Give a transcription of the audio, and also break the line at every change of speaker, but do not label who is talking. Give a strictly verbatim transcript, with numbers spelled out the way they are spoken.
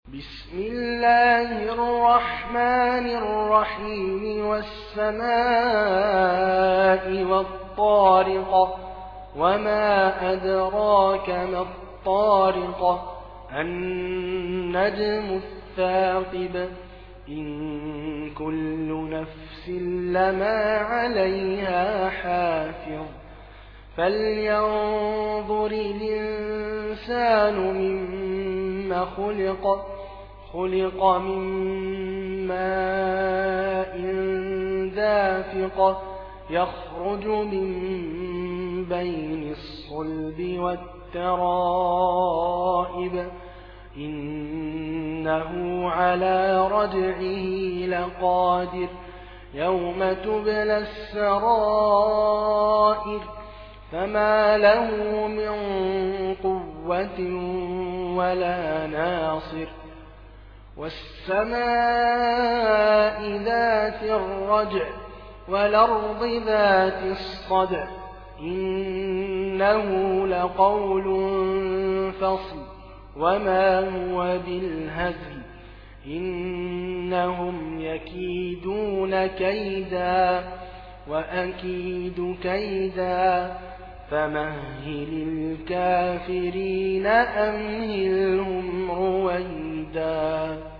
بسم الله الرحمن الرحيم والسماء والطارق وما أدراك ما الطارق النجم الثاقب إن كل نفس لما عليها حافظ فلينظر الإنسان مما خلق خلق من ماء دافق يخرج من بين الصلب والترائب إنه على رجعه لقادر يوم تبلى السرائر فما له من قوة ولا ناصر والسماء ذات الرجع والأرض ذات الصدع إنه لقول فصل وما هو بالهزل إنهم يكيدون كيدا وأكيد كيدا فمهل الكافرين أمهلهم رويدا.